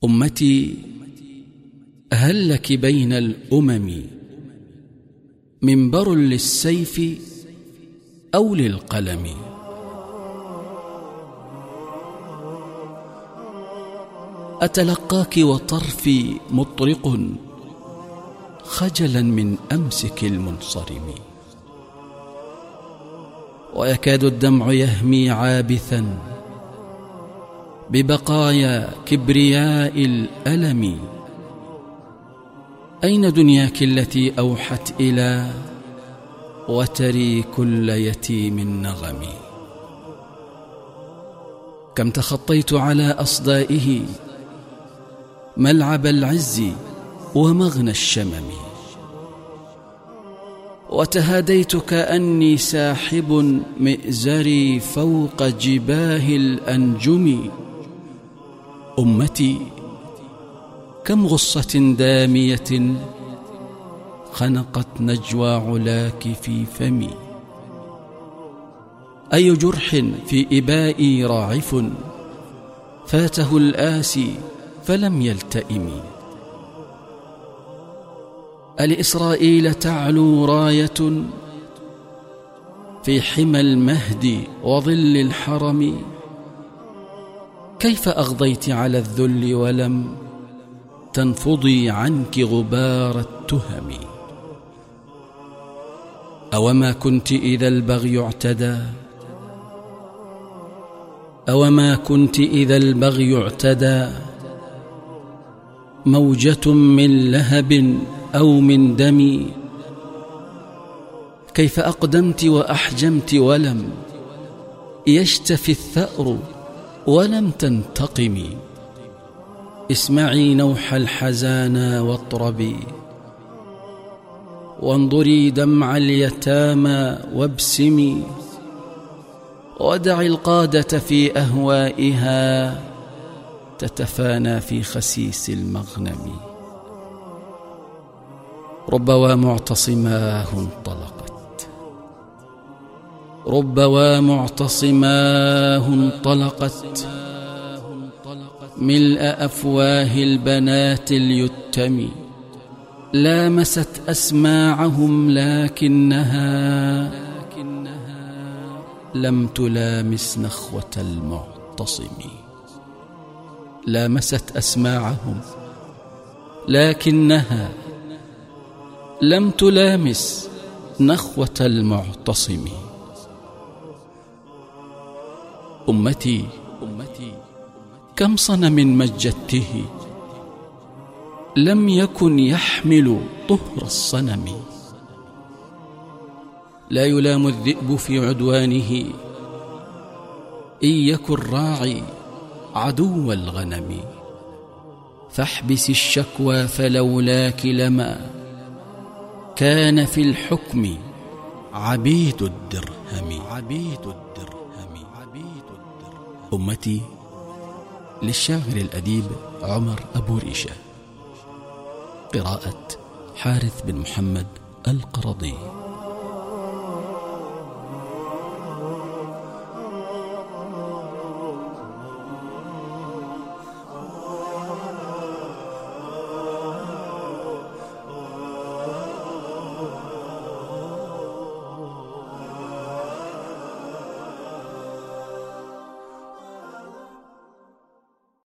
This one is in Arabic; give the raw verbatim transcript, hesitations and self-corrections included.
أمتي، هل لك بين الأمم منبر للسيف أو للقلم؟ أتلقاك وطرفي مطرق خجلا من أمسك المنصرم، ويكاد الدمع يهمي عابثا ببقايا كبرياء الألم. أين دنياك التي أوحت إلى وتري كل يتيم نغم؟ كم تخطيت على أصدائه ملعب العز ومغنى الشمم، وتهاديت كأني ساحب مئزري فوق جباه الأنجم. أمتي، كم غصة دامية خنقت نجوى علاك في فمي، أي جرح في إبائي راعف فاته الآسي فلم يلتئم. ألإسرائيل تعلو راية في حمى المهد وظل الحرم؟ كيف أغضيت على الذل ولم تنفضي عنك غبار التهم؟ أوما كنت إذا البغي اعتدى أوما كنت إذا البغي اعتدى موجة من لهب أو من دم؟ كيف أقدمت وأحجمت ولم يشتفي الثأر ولم تنتقمي؟ اسمعي نوح الحزانا واطربي، وانظري دمع اليتامى وابسمي، ودعي القادة في أهوائها تتفانى في خسيس المغنم. رب معتصماه انطلقت رب معتصماه انطلقت ملء أفواه البنات اليتم، لامست أسماعهم لكنها لم تلامس نخوة المعتصم. لامست أسماعهم لكنها لم تلامس نخوة المعتصم. أمتي، كم صنم مجدته لم يكن يحمل طهر الصنم. لا يلام الذئب في عدوانه إن يكن راعي عدو الغنم. فاحبس الشكوى فلولاك لما كان في الحكم عبيد الدرهم. عبيد الدرهم. عبيد الدرهم. أمتي، للشاعر الأديب عمر أبو ريشة. قراءة حارث بن محمد القرضي.